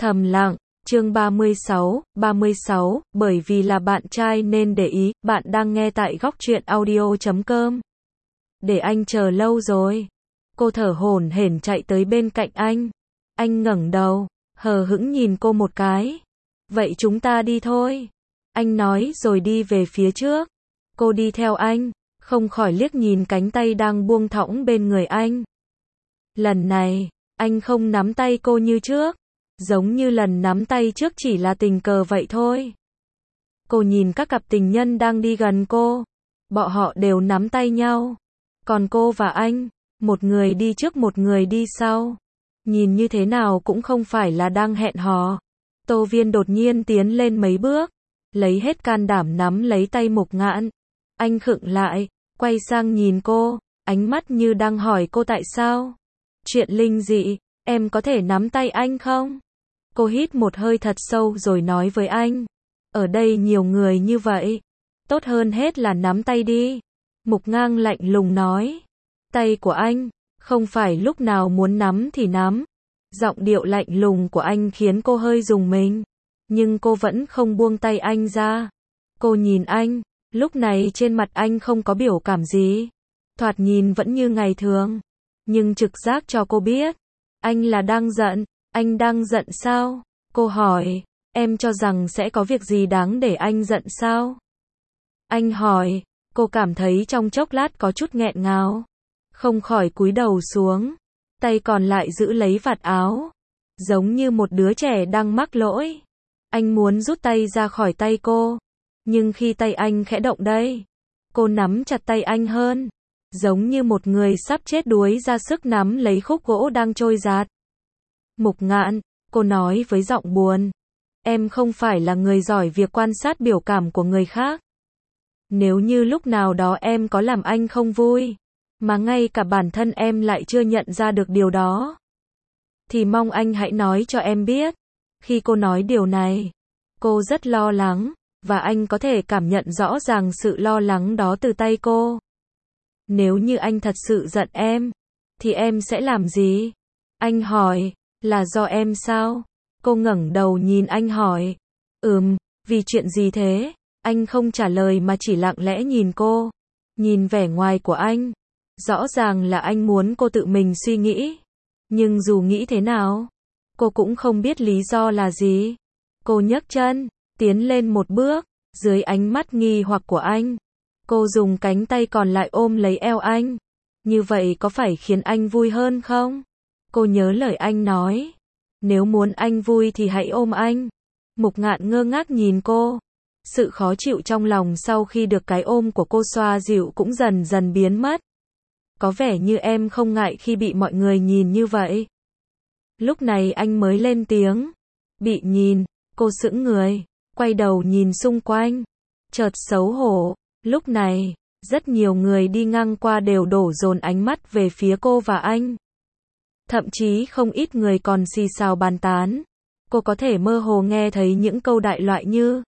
Thầm lặng, chương 36, bởi vì là bạn trai nên để ý, bạn đang nghe tại góc truyện audio.com. Để anh chờ lâu rồi. Cô thở hổn hển chạy tới bên cạnh anh. Anh ngẩng đầu, hờ hững nhìn cô một cái. Vậy chúng ta đi thôi. Anh nói rồi đi về phía trước. Cô đi theo anh, không khỏi liếc nhìn cánh tay đang buông thõng bên người anh. Lần này, anh không nắm tay cô như trước. Giống như lần nắm tay trước chỉ là tình cờ vậy thôi. Cô nhìn các cặp tình nhân đang đi gần cô. Bọn họ đều nắm tay nhau. Còn cô và anh, một người đi trước một người đi sau. Nhìn như thế nào cũng không phải là đang hẹn hò. Tô Viên đột nhiên tiến lên mấy bước, lấy hết can đảm nắm lấy tay Mục Ngạn. Anh khựng lại, quay sang nhìn cô, ánh mắt như đang hỏi cô tại sao. Chuyện linh dị, em có thể nắm tay anh không? Cô hít một hơi thật sâu rồi nói với anh. Ở đây nhiều người như vậy. Tốt hơn hết là nắm tay đi. Mục Ngang lạnh lùng nói. Tay của anh, không phải lúc nào muốn nắm thì nắm. Giọng điệu lạnh lùng của anh khiến cô hơi rùng mình. Nhưng cô vẫn không buông tay anh ra. Cô nhìn anh, lúc này trên mặt anh không có biểu cảm gì. Thoạt nhìn vẫn như ngày thường. Nhưng trực giác cho cô biết. Anh là đang giận. Anh đang giận sao? Cô hỏi. Em cho rằng sẽ có việc gì đáng để anh giận sao? Anh hỏi. Cô cảm thấy trong chốc lát có chút nghẹn ngào. Không khỏi cúi đầu xuống. Tay còn lại giữ lấy vạt áo. Giống như một đứa trẻ đang mắc lỗi. Anh muốn rút tay ra khỏi tay cô. Nhưng khi tay anh khẽ động đây, cô nắm chặt tay anh hơn. Giống như một người sắp chết đuối ra sức nắm lấy khúc gỗ đang trôi giạt. Mục Ngạn, cô nói với giọng buồn. Em không phải là người giỏi việc quan sát biểu cảm của người khác. Nếu như lúc nào đó em có làm anh không vui, mà ngay cả bản thân em lại chưa nhận ra được điều đó, thì mong anh hãy nói cho em biết. Khi cô nói điều này, cô rất lo lắng, và anh có thể cảm nhận rõ ràng sự lo lắng đó từ tay cô. Nếu như anh thật sự giận em, thì em sẽ làm gì? Anh hỏi, là do em sao? Cô ngẩng đầu nhìn anh hỏi. Vì chuyện gì thế? Anh không trả lời mà chỉ lặng lẽ nhìn cô. Nhìn vẻ ngoài của anh. Rõ ràng là anh muốn cô tự mình suy nghĩ. Nhưng dù nghĩ thế nào, cô cũng không biết lý do là gì. Cô nhấc chân, tiến lên một bước, dưới ánh mắt nghi hoặc của anh. Cô dùng cánh tay còn lại ôm lấy eo anh. Như vậy có phải khiến anh vui hơn không? Cô nhớ lời anh nói. Nếu muốn anh vui thì hãy ôm anh. Mục Ngạn ngơ ngác nhìn cô. Sự khó chịu trong lòng sau khi được cái ôm của cô xoa dịu cũng dần dần biến mất. Có vẻ như em không ngại khi bị mọi người nhìn như vậy. Lúc này anh mới lên tiếng. Bị nhìn, cô sững người, quay đầu nhìn xung quanh. Chợt xấu hổ. Lúc này, rất nhiều người đi ngang qua đều đổ dồn ánh mắt về phía cô và anh. Thậm chí không ít người còn xì xào bàn tán. Cô có thể mơ hồ nghe thấy những câu đại loại như: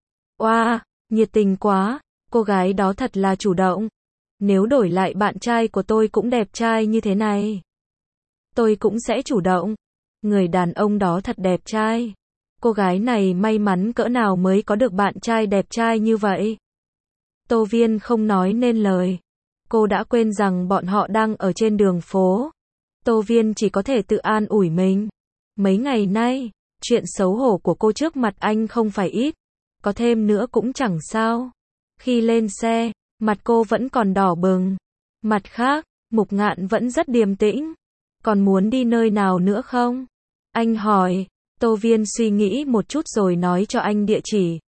Oa, nhiệt tình quá, cô gái đó thật là chủ động. Nếu đổi lại bạn trai của tôi cũng đẹp trai như thế này, tôi cũng sẽ chủ động. Người đàn ông đó thật đẹp trai. Cô gái này may mắn cỡ nào mới có được bạn trai đẹp trai như vậy. Tô Viên không nói nên lời. Cô đã quên rằng bọn họ đang ở trên đường phố. Tô Viên chỉ có thể tự an ủi mình. Mấy ngày nay, chuyện xấu hổ của cô trước mặt anh không phải ít. Có thêm nữa cũng chẳng sao. Khi lên xe, mặt cô vẫn còn đỏ bừng. Mặt khác, Mục Ngạn vẫn rất điềm tĩnh. Còn muốn đi nơi nào nữa không? Anh hỏi. Tô Viên suy nghĩ một chút rồi nói cho anh địa chỉ.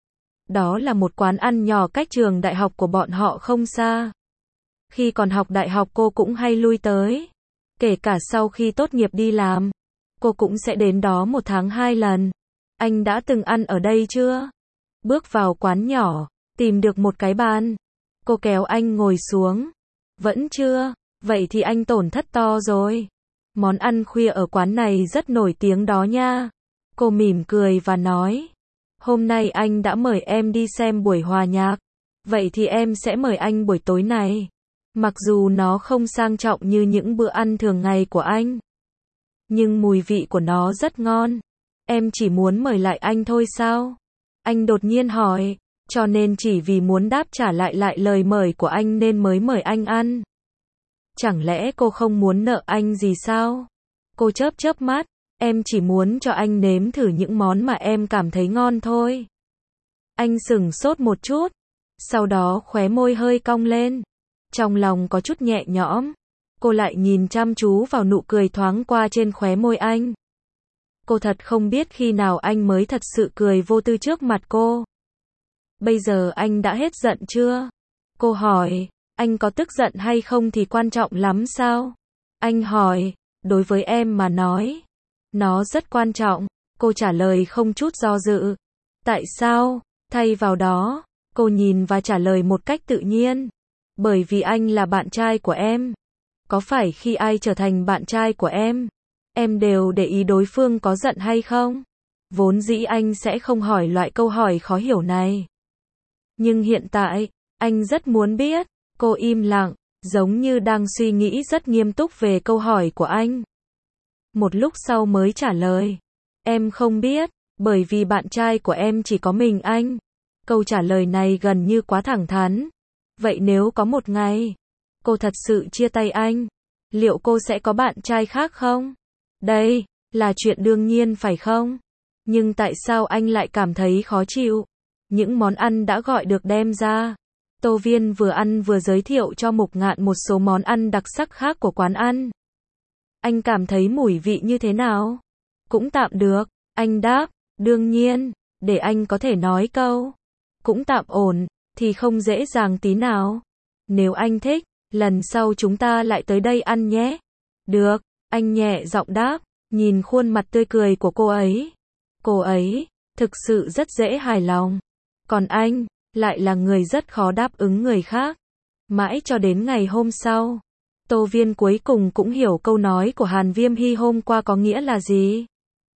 Đó là một quán ăn nhỏ cách trường đại học của bọn họ không xa. Khi còn học đại học cô cũng hay lui tới. Kể cả sau khi tốt nghiệp đi làm, cô cũng sẽ đến đó 1 tháng 2 lần. Anh đã từng ăn ở đây chưa? Bước vào quán nhỏ, tìm được một cái bàn. Cô kéo anh ngồi xuống. Vẫn chưa? Vậy thì anh tổn thất to rồi. Món ăn khuya ở quán này rất nổi tiếng đó nha. Cô mỉm cười và nói. Hôm nay anh đã mời em đi xem buổi hòa nhạc. Vậy thì em sẽ mời anh buổi tối này. Mặc dù nó không sang trọng như những bữa ăn thường ngày của anh, nhưng mùi vị của nó rất ngon. Em chỉ muốn mời lại anh thôi sao? Anh đột nhiên hỏi, cho nên chỉ vì muốn đáp trả lại lời mời của anh nên mới mời anh ăn. Chẳng lẽ cô không muốn nợ anh gì sao? Cô chớp mắt, em chỉ muốn cho anh nếm thử những món mà em cảm thấy ngon thôi. Anh sửng sốt một chút, sau đó khóe môi hơi cong lên. Trong lòng có chút nhẹ nhõm, cô lại nhìn chăm chú vào nụ cười thoáng qua trên khóe môi anh. Cô thật không biết khi nào anh mới thật sự cười vô tư trước mặt cô. Bây giờ anh đã hết giận chưa? Cô hỏi, anh có tức giận hay không thì quan trọng lắm sao? Anh hỏi, đối với em mà nói, nó rất quan trọng. Cô trả lời không chút do dự. Tại sao? Thay vào đó, cô nhìn và trả lời một cách tự nhiên. Bởi vì anh là bạn trai của em. Có phải khi ai trở thành bạn trai của em đều để ý đối phương có giận hay không? Vốn dĩ anh sẽ không hỏi loại câu hỏi khó hiểu này. Nhưng hiện tại, anh rất muốn biết. Cô im lặng, giống như đang suy nghĩ rất nghiêm túc về câu hỏi của anh. Một lúc sau mới trả lời. Em không biết, bởi vì bạn trai của em chỉ có mình anh. Câu trả lời này gần như quá thẳng thắn. Vậy nếu có một ngày, cô thật sự chia tay anh, liệu cô sẽ có bạn trai khác không? Đây, là chuyện đương nhiên phải không? Nhưng tại sao anh lại cảm thấy khó chịu? Những món ăn đã gọi được đem ra. Tô Viên vừa ăn vừa giới thiệu cho Mục Ngạn một số món ăn đặc sắc khác của quán ăn. Anh cảm thấy mùi vị như thế nào? Cũng tạm được, anh đáp, đương nhiên, để anh có thể nói câu. Cũng tạm ổn, thì không dễ dàng tí nào. Nếu anh thích, lần sau chúng ta lại tới đây ăn nhé. Được, anh nhẹ giọng đáp, nhìn khuôn mặt tươi cười của cô ấy. Cô ấy, thực sự rất dễ hài lòng. Còn anh, lại là người rất khó đáp ứng người khác. Mãi cho đến ngày hôm sau, Tô Viên cuối cùng cũng hiểu câu nói của Hàn Viêm Hy hôm qua có nghĩa là gì.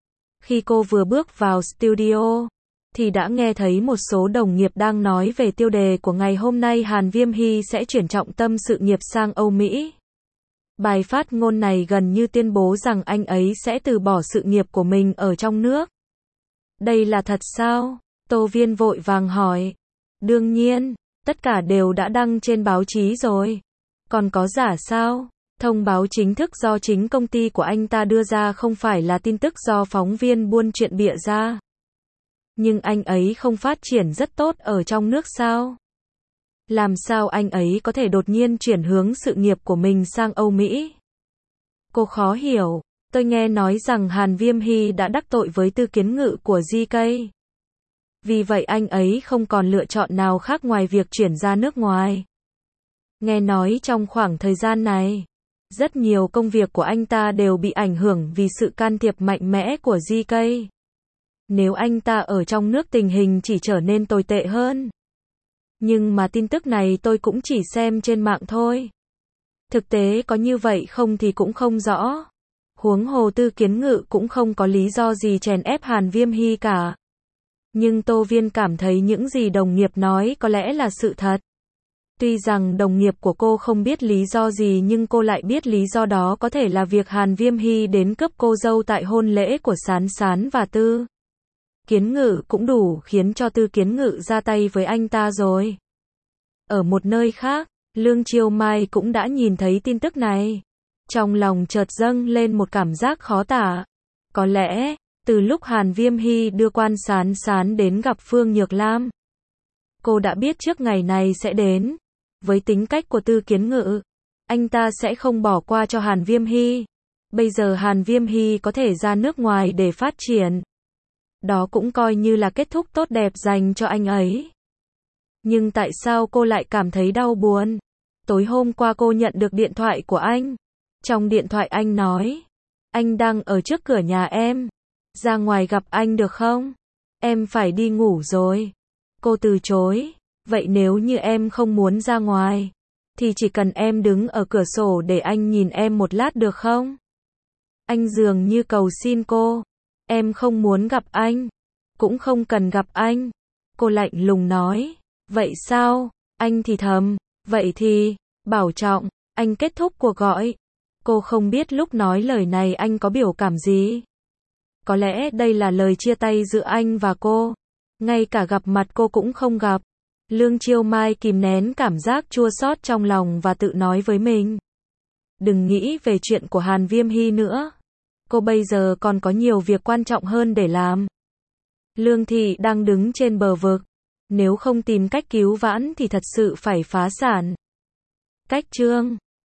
Khi cô vừa bước vào studio, thì đã nghe thấy một số đồng nghiệp đang nói về tiêu đề của ngày hôm nay Hàn Viêm Hy sẽ chuyển trọng tâm sự nghiệp sang Âu Mỹ. Bài phát ngôn này gần như tuyên bố rằng anh ấy sẽ từ bỏ sự nghiệp của mình ở trong nước. Đây là thật sao? Tô Viên vội vàng hỏi. Đương nhiên, tất cả đều đã đăng trên báo chí rồi. Còn có giả sao? Thông báo chính thức do chính công ty của anh ta đưa ra không phải là tin tức do phóng viên buôn chuyện bịa ra. Nhưng anh ấy không phát triển rất tốt ở trong nước sao? Làm sao anh ấy có thể đột nhiên chuyển hướng sự nghiệp của mình sang Âu Mỹ? Cô khó hiểu. Tôi nghe nói rằng Hàn Viêm Hy đã đắc tội với Tư Kiến Ngự của GK. Vì vậy anh ấy không còn lựa chọn nào khác ngoài việc chuyển ra nước ngoài. Nghe nói trong khoảng thời gian này, rất nhiều công việc của anh ta đều bị ảnh hưởng vì sự can thiệp mạnh mẽ của GK. Nếu anh ta ở trong nước tình hình chỉ trở nên tồi tệ hơn. Nhưng mà tin tức này tôi cũng chỉ xem trên mạng thôi. Thực tế có như vậy không thì cũng không rõ. Huống hồ Tư Kiến Ngự cũng không có lý do gì chèn ép Hàn Viêm Hy cả. Nhưng Tô Viên cảm thấy những gì đồng nghiệp nói có lẽ là sự thật. Tuy rằng đồng nghiệp của cô không biết lý do gì nhưng cô lại biết lý do đó có thể là việc Hàn Viêm Hy đến cướp cô dâu tại hôn lễ của Sán Sán và Tư Kiến Ngự cũng đủ khiến cho Tư Kiến Ngự ra tay với anh ta rồi. Ở một nơi khác, Lương Chiêu Mai cũng đã nhìn thấy tin tức này. Trong lòng chợt dâng lên một cảm giác khó tả. Có lẽ, từ lúc Hàn Viêm Hy đưa Quan Sán Sán đến gặp Phương Nhược Lam, cô đã biết trước ngày này sẽ đến. Với tính cách của Tư Kiến Ngự, anh ta sẽ không bỏ qua cho Hàn Viêm Hy. Bây giờ Hàn Viêm Hy có thể ra nước ngoài để phát triển. Đó cũng coi như là kết thúc tốt đẹp dành cho anh ấy. Nhưng tại sao cô lại cảm thấy đau buồn? Tối hôm qua cô nhận được điện thoại của anh. Trong điện thoại anh nói, anh đang ở trước cửa nhà em. Ra ngoài gặp anh được không? Em phải đi ngủ rồi. Cô từ chối. Vậy nếu như em không muốn ra ngoài, thì chỉ cần em đứng ở cửa sổ để anh nhìn em một lát được không? Anh dường như cầu xin cô. Em không muốn gặp anh. Cũng không cần gặp anh. Cô lạnh lùng nói. Vậy sao? Anh thì thầm. Vậy thì, bảo trọng. Anh kết thúc cuộc gọi. Cô không biết lúc nói lời này anh có biểu cảm gì. Có lẽ đây là lời chia tay giữa anh và cô. Ngay cả gặp mặt cô cũng không gặp. Lương Chiêu Mai kìm nén cảm giác chua xót trong lòng và tự nói với mình. Đừng nghĩ về chuyện của Hàn Viêm Hy nữa. Cô bây giờ còn có nhiều việc quan trọng hơn để làm. Lương Thị đang đứng trên bờ vực. Nếu không tìm cách cứu vãn thì thật sự phải phá sản. Cách chương